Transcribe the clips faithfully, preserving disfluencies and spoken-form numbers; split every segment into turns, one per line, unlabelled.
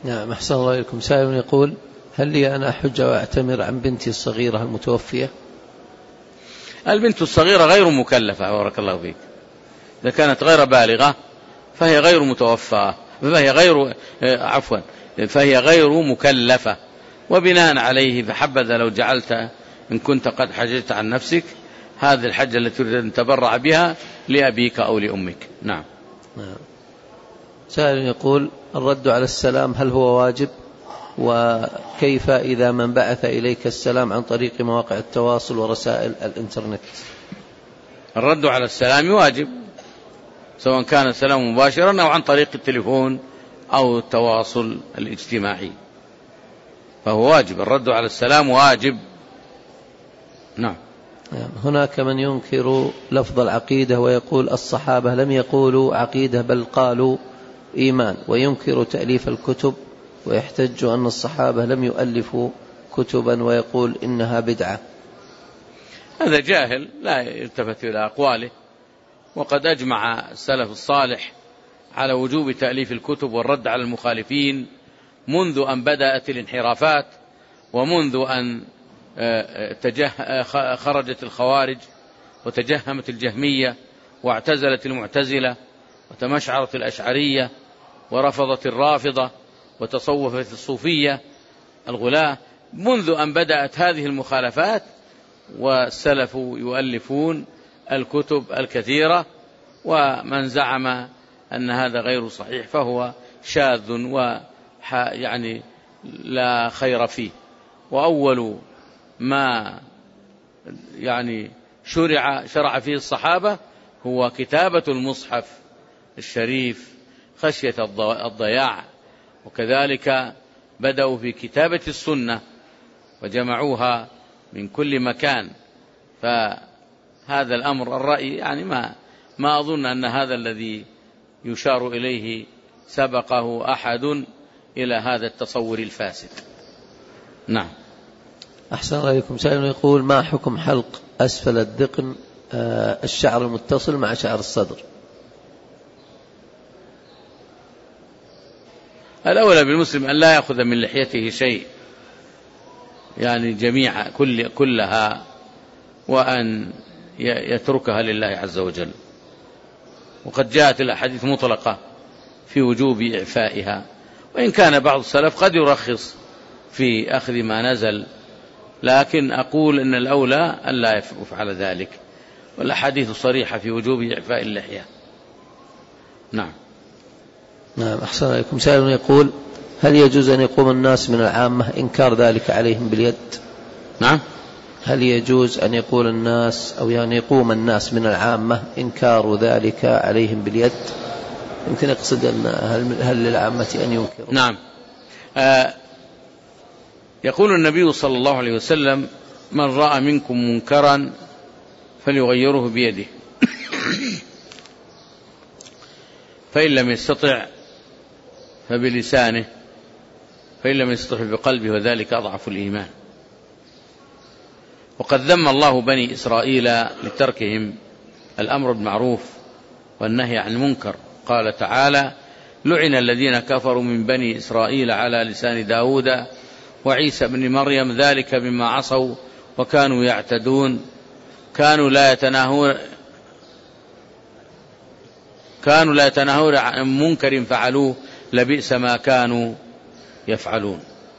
نعم أحسن الله إليكم. سائل يقول: هل لي أنا أحج وأعتمر عن بنتي الصغيرة المتوفية؟
البنت الصغيرة غير مكلفة بارك الله فيك. إذا كانت غير بالغة فهي غير متوفاة، فهي غير عفوا فهي غير مكلفة، وبناء عليه فحبذا لو جعلت إن كنت قد حججت عن نفسك هذه الحجة التي تريد أن تبرع بها لأبيك أو لأمك. نعم.
نعم. سائل يقول: الرد على السلام هل هو واجب؟ وكيف إذا من بعث إليك السلام عن طريق مواقع التواصل ورسائل الإنترنت؟
الرد على السلام واجب، سواء كان السلام مباشرا أو عن طريق التليفون أو التواصل الاجتماعي، فهو واجب. الرد على السلام واجب. نعم.
هناك من ينكر لفظ العقيدة ويقول الصحابة لم يقولوا عقيدة بل قالوا إيمان، وينكر تأليف الكتب ويحتج أن الصحابة لم يؤلفوا كتبا ويقول إنها بدعة.
هذا جاهل لا يلتفت إلى أقواله، وقد أجمع السلف الصالح على وجوب تأليف الكتب والرد على المخالفين منذ أن بدأت الانحرافات، ومنذ أن خرجت الخوارج وتجهمت الجهمية واعتزلت المعتزلة وتمشعرت الأشعرية ورفضت الرافضة وتصوفت الصوفية الغلاة. منذ أن بدأت هذه المخالفات والسلف يؤلفون الكتب الكثيرة، ومن زعم أن هذا غير صحيح فهو شاذ ويعني لا خير فيه. وأول ما يعني شرع شرع فيه الصحابة هو كتابة المصحف الشريف خشية الضياع، وكذلك بدأوا في كتابة السنة وجمعوها من كل مكان. فهذا الأمر الرأي يعني ما ما أظن أن هذا الذي يشار إليه سبقه أحد إلى هذا التصور الفاسد. نعم.
أحسن عليكم. سائل يقول: ما حكم حلق أسفل الذقن آه الشعر المتصل مع شعر الصدر؟
الأولى بالمسلم أن لا يأخذ من لحيته شيء، يعني جميع كل كلها، وأن يتركها لله عز وجل. وقد جاءت الأحاديث مطلقة في وجوب إعفائها، وإن كان بعض السلف قد يرخص في أخذ ما نزل، لكن أقول أن الأولى أن لا يفعل ذلك، والأحاديث صريحة في وجوب إعفاء اللحية. نعم.
نعم أحسن عليكم. سائل يقول: هل يجوز أن يقوم الناس من العامة إنكار ذلك عليهم باليد؟
نعم.
هل يجوز أن يقول الناس أو يعني يقوم الناس من العامة إنكار ذلك عليهم باليد؟ يمكن يقصد أن هل, هل للعامة أن ينكروا؟
نعم. آه يقول النبي صلى الله عليه وسلم: من رأى منكم منكرا فليغيره بيده فإن لم يستطع فبلسانه فإن لم يستطع بقلبه وذلك أضعف الإيمان. وقد ذم الله بني إسرائيل لتركهم الأمر بالمعروف والنهي عن المنكر. قال تعالى: لعن الذين كفروا من بني إسرائيل على لسان داود وعيسى بن مريم ذلك بما عصوا وكانوا يعتدون كانوا لا يتناهون كانوا لا يتناهون عن منكر فعلوه لبئس ما كانوا يفعلون.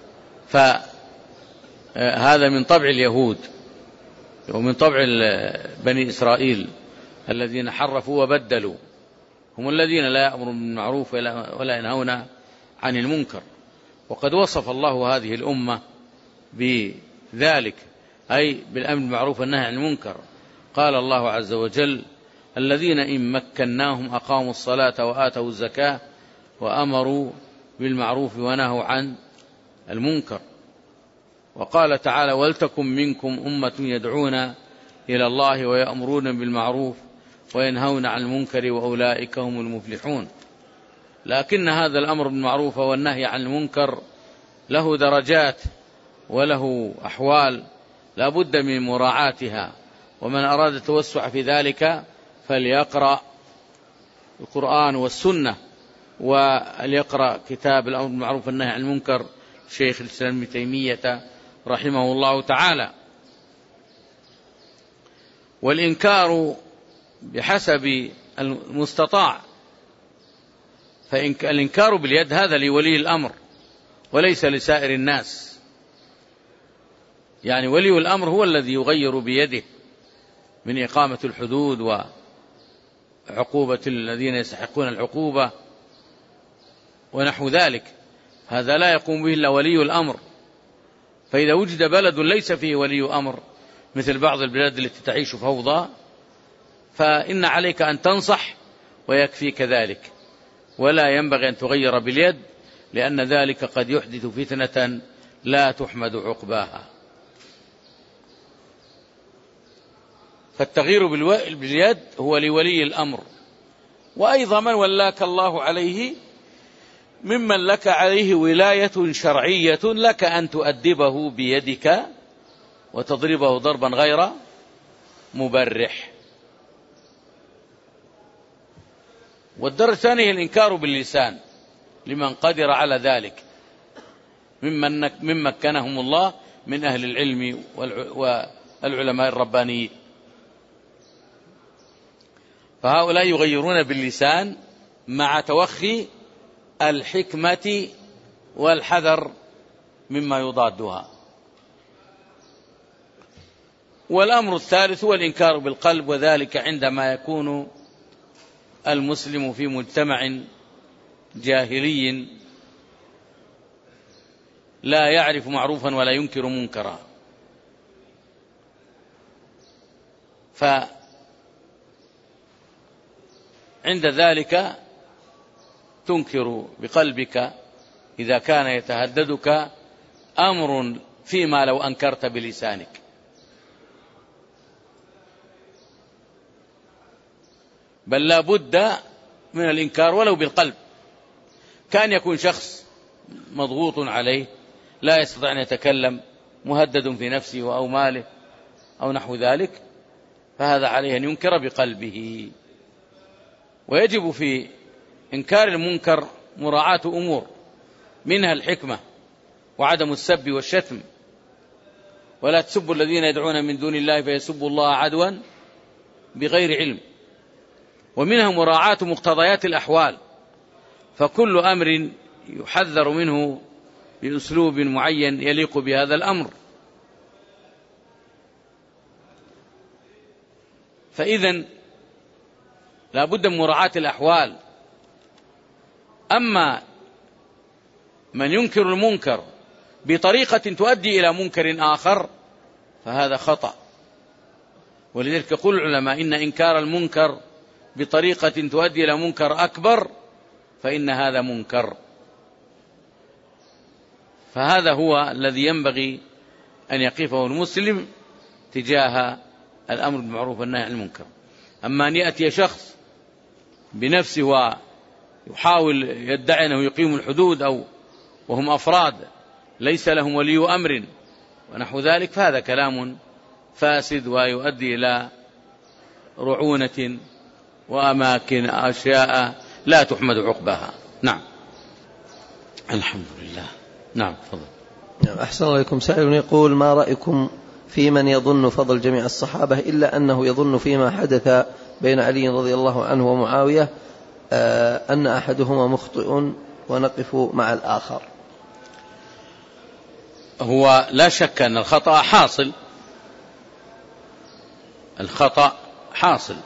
فهذا من طبع اليهود ومن طبع بني إسرائيل الذين حرفوا وبدلوا، هم الذين لا يأمرون بالمعروف ولا ينهون عن المنكر. وقد وصف الله هذه الأمة بذلك، أي بالأمر بالمعروف والنهي عن المنكر. قال الله عز وجل: الذين إن مكناهم أقاموا الصلاة وآتوا الزكاة وأمروا بالمعروف ونهوا عن المنكر. وقال تعالى: ولتكن منكم أمة يدعون إلى الله ويأمرون بالمعروف وينهون عن المنكر وأولئك هم المفلحون. لكن هذا الأمر بالمعروف والنهي عن المنكر له درجات وله أحوال لا بد من مراعاتها، ومن أراد التوسع في ذلك فليقرأ القرآن والسنة وليقرأ كتاب الأمر بالمعروف والنهي عن المنكر شيخ الإسلام ابن تيمية رحمه الله تعالى. والإنكار بحسب المستطاع، فالإنكار باليد هذا لولي الأمر وليس لسائر الناس، يعني ولي الأمر هو الذي يغير بيده من إقامة الحدود وعقوبة الذين يستحقون العقوبة ونحو ذلك، هذا لا يقوم به إلا ولي الأمر. فإذا وجد بلد ليس فيه ولي أمر مثل بعض البلاد التي تعيش فوضى، فإن عليك أن تنصح ويكفيك ذلك، ولا ينبغي أن تغير باليد، لأن ذلك قد يحدث فتنة لا تحمد عقباها. فالتغيير باليد هو لولي الأمر، وأيضا من ولاك الله عليه ممن لك عليه ولاية شرعية لك أن تؤدبه بيدك وتضربه ضربا غير مبرح. والدرجة الثانية الإنكار باللسان لمن قدر على ذلك ممن ممن مكنهم الله من أهل العلم والعلماء الربانيين، فهؤلاء يغيرون باللسان مع توخي الحكمة والحذر مما يضادها. والأمر الثالث هو الإنكار بالقلب، وذلك عندما يكون المسلم في مجتمع جاهلي لا يعرف معروفا ولا ينكر منكرا، فعند ذلك تنكر بقلبك إذا كان يتهددك أمر فيما لو أنكرت بلسانك. بل لا بد من الإنكار ولو بالقلب. كان يكون شخص مضغوط عليه لا يستطيع أن يتكلم، مهدد في نفسه أو ماله أو نحو ذلك، فهذا عليه أن ينكر بقلبه. ويجب في إنكار المنكر مراعاة أمور، منها الحكمة وعدم السب والشتم، ولا تسبوا الذين يدعون من دون الله فيسبوا الله عدوا بغير علم، ومنها مراعاة مقتضيات الأحوال، فكل أمر يحذر منه بأسلوب معين يليق بهذا الأمر. فإذن لا بد من مراعاة الأحوال. أما من ينكر المنكر بطريقة تؤدي إلى منكر آخر فهذا خطأ. ولذلك يقول العلماء إن إنكار المنكر بطريقة تؤدي إلى منكر أكبر فإن هذا منكر. فهذا هو الذي ينبغي أن يقفه المسلم تجاه الأمر بالمعروف والنهي عن المنكر. أما أن يأتي شخص بنفسه ويحاول يدعي أنه يقيم الحدود أو وهم أفراد ليس لهم ولي أمر ونحو ذلك، فهذا كلام فاسد ويؤدي إلى رعونة وأماكن أشياء لا تحمد عقبها. نعم، الحمد لله. نعم، تفضل.
أحسن الله إليكم. سائل يقول: ما رأيكم في من يظن فضل جميع الصحابة إلا أنه يظن فيما حدث بين علي رضي الله عنه ومعاوية أن أحدهما مخطئ ونقف مع الآخر؟
هو لا شك أن الخطأ حاصل، الخطأ حاصل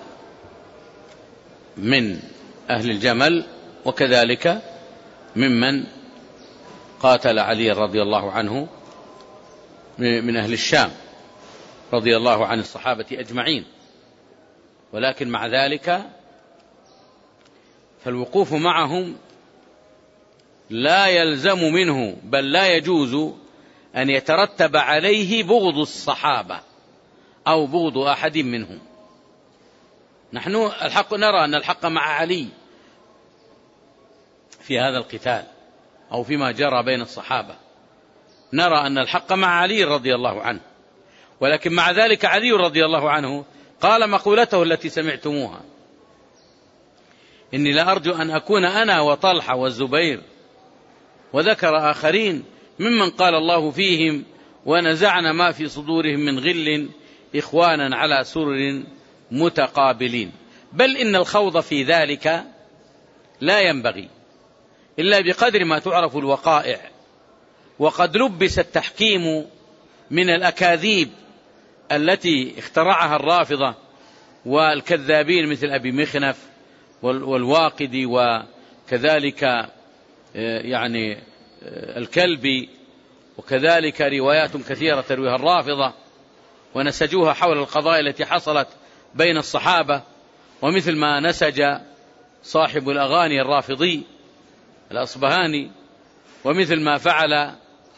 من أهل الجمل وكذلك ممن قاتل علي رضي الله عنه من أهل الشام رضي الله عن الصحابة أجمعين. ولكن مع ذلك فالوقوف معهم لا يلزم منه بل لا يجوز أن يترتب عليه بغض الصحابة أو بغض أحد منهم. نحن الحق نرى أن الحق مع علي في هذا القتال أو فيما جرى بين الصحابة، نرى أن الحق مع علي رضي الله عنه، ولكن مع ذلك علي رضي الله عنه قال مقولته التي سمعتموها: إني لأرجو أن أكون أنا وطلحة والزبير، وذكر آخرين ممن قال الله فيهم ونزعنا ما في صدورهم من غل إخوانا على سرر متقابلين. بل إن الخوض في ذلك لا ينبغي إلا بقدر ما تعرف الوقائع، وقد لبس التحكيم من الأكاذيب التي اخترعها الرافضة والكذابين مثل أبي مخنف والواقدي، وكذلك يعني الكلبي، وكذلك روايات كثيرة ترويها الرافضة ونسجوها حول القضايا التي حصلت بين الصحابة، ومثل ما نسج صاحب الأغاني الرافضي الأصبهاني، ومثل ما فعل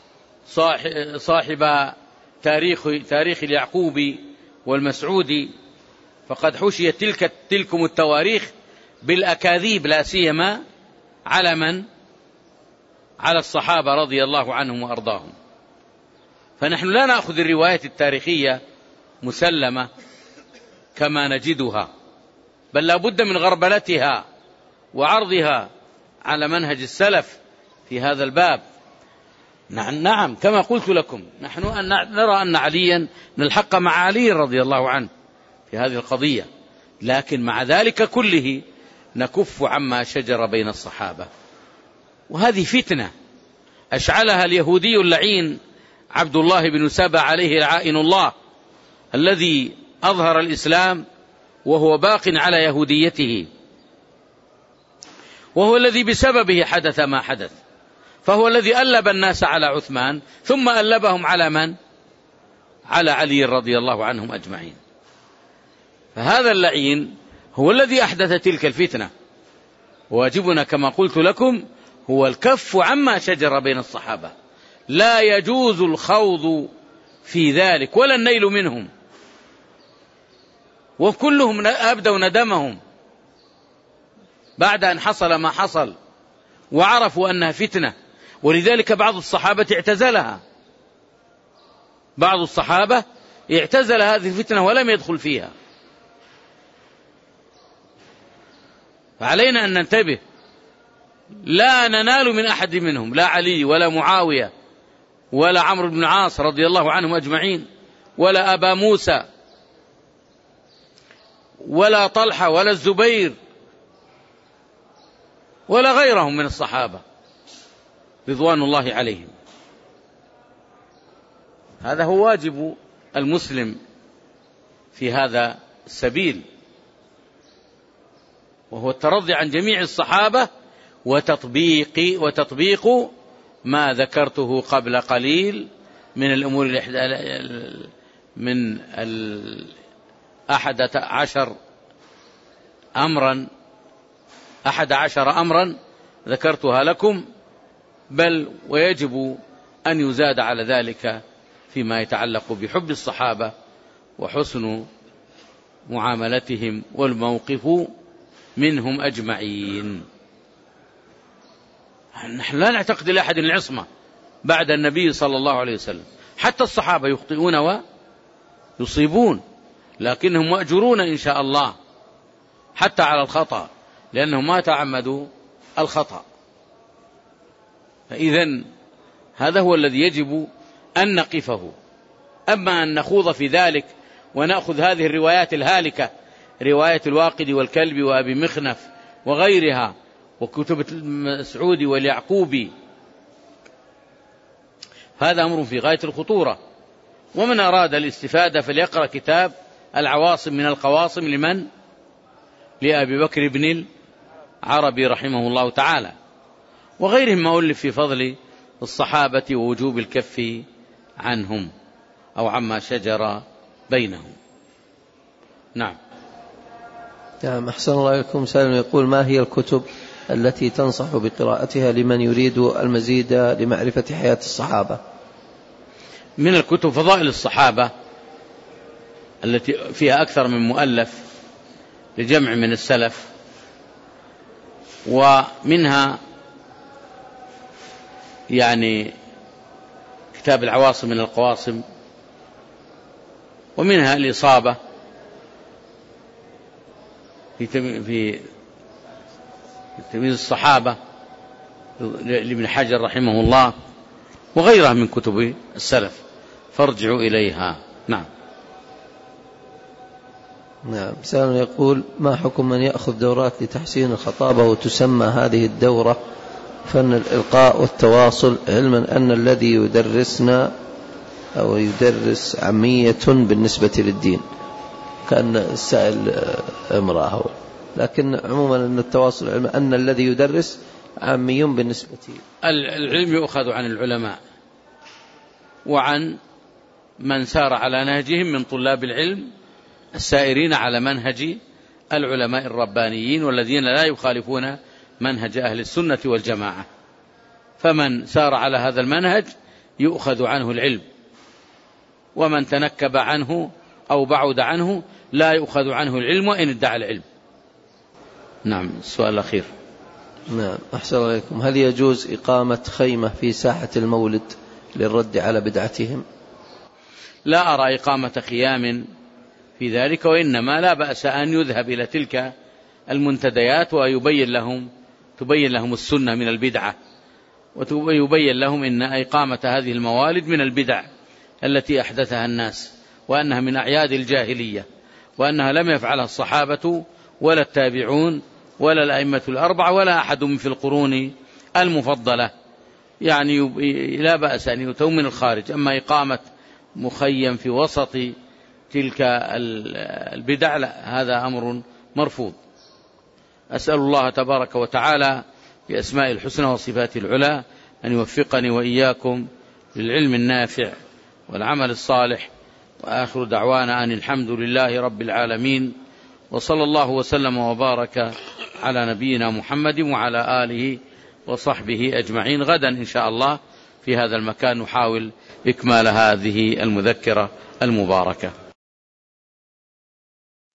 صاحب تاريخ تاريخ اليعقوبي والمسعودي، فقد حشيت تلك تلكم التواريخ بالأكاذيب، لا سيما على من؟ على الصحابة رضي الله عنهم وأرضاهم. فنحن لا نأخذ الروايات التاريخية مسلمة كما نجدها، بل لا بد من غربلتها وعرضها على منهج السلف في هذا الباب. نعم كما قلت لكم، نحن نرى أن عليا نلحق مع علي رضي الله عنه في هذه القضية، لكن مع ذلك كله نكف عما شجر بين الصحابة. وهذه فتنة أشعلها اليهودي اللعين عبد الله بن سبا عليه لعائن الله، الذي أظهر الإسلام وهو باق على يهوديته، وهو الذي بسببه حدث ما حدث، فهو الذي ألب الناس على عثمان ثم ألبهم على من؟ على علي رضي الله عنهم أجمعين. فهذا اللعين هو الذي أحدث تلك الفتنة، واجبنا كما قلت لكم هو الكف عما شجر بين الصحابة، لا يجوز الخوض في ذلك ولا النيل منهم، وكلهم أبدوا ندمهم بعد أن حصل ما حصل وعرفوا أنها فتنة، ولذلك بعض الصحابة اعتزلها، بعض الصحابة اعتزل هذه الفتنة ولم يدخل فيها. فعلينا أن ننتبه، لا ننال من أحد منهم، لا علي ولا معاوية ولا عمرو بن العاص رضي الله عنهم أجمعين، ولا أبا موسى ولا طلحة ولا الزبير ولا غيرهم من الصحابة رضوان الله عليهم. هذا هو واجب المسلم في هذا السبيل، وهو الترضي عن جميع الصحابة وتطبيق وتطبيق ما ذكرته قبل قليل من الأمور من الأحد عشر أمرا أحد عشر أمرا ذكرتها لكم، بل ويجب أن يزاد على ذلك فيما يتعلق بحب الصحابة وحسن معاملتهم والموقف منهم أجمعين. نحن لا نعتقد لأحد العصمة بعد النبي صلى الله عليه وسلم، حتى الصحابة يخطئون ويصيبون، لكنهم مأجورون إن شاء الله حتى على الخطأ، لأنهم ما تعمدوا الخطأ. فإذن هذا هو الذي يجب أن نقفه. أما أن نخوض في ذلك ونأخذ هذه الروايات الهالكة، رواية الواقدي والكلبي وأبي مخنف وغيرها وكتب المسعودي واليعقوبي، هذا أمر في غاية الخطورة. ومن أراد الاستفادة فليقرأ كتاب العواصم من القواصم لمن؟ لأبي بكر بن العربي رحمه الله تعالى، وغيرهم ما ألف في فضل الصحابة ووجوب الكف عنهم أو عما شجر بينهم. نعم.
نعم أحسن الله إليكم. سالم يقول: ما هي الكتب التي تنصح بقراءتها لمن يريد المزيد لمعرفة حياة الصحابة؟
من الكتب فضائل الصحابة التي فيها أكثر من مؤلف لجمع من السلف، ومنها يعني كتاب العواصم من القواصم، ومنها الإصابة في تمييز الصحابة لابن حجر رحمه الله وغيرها من كتب السلف، فارجعوا إليها. نعم.
نعم. سائل يقول: ما حكم من يأخذ دورات لتحسين الخطابة وتسمى هذه الدورة فن الإلقاء والتواصل، علما أن الذي يدرسنا أو يدرس عامية بالنسبة للدين؟ كأن السائل امرأة، لكن عموما أن التواصل علما أن الذي يدرس عامي بالنسبة.
العلم يؤخذ عن العلماء وعن من سار على نهجهم من طلاب العلم السائرين على منهج العلماء الربانيين والذين لا يخالفون منهج أهل السنة والجماعة، فمن سار على هذا المنهج يؤخذ عنه العلم، ومن تنكب عنه أو بعد عنه لا يؤخذ عنه العلم وإن ادعى العلم. نعم. السؤال الأخير.
نعم. أحسن عليكم. هل يجوز إقامة خيمة في ساحة المولد للرد على بدعتهم؟
لا أرى إقامة خيام في ذلك، وإنما لا بأس أن يذهب إلى تلك المنتديات ويبين لهم تبين لهم السنة من البدعة، ويبين لهم إن إقامة هذه الموالد من البدع التي أحدثها الناس، وأنها من أعياد الجاهلية، وأنها لم يفعلها الصحابة ولا التابعون ولا الأئمة الأربعة ولا أحد في القرون المفضلة. يعني لا بأس أن يؤتوا من الخارج. أما إقامة مخيم في وسط تلك البدع لا، هذا أمر مرفوض. أسأل الله تبارك وتعالى بأسماء الحسنى وصفات العلى أن يوفقني وإياكم للعلم النافع والعمل الصالح، وآخر دعوانا أن الحمد لله رب العالمين، وصلى الله وسلم وبارك على نبينا محمد وعلى آله وصحبه أجمعين. غدا إن شاء الله في هذا المكان نحاول إكمال هذه المذكرة المباركة.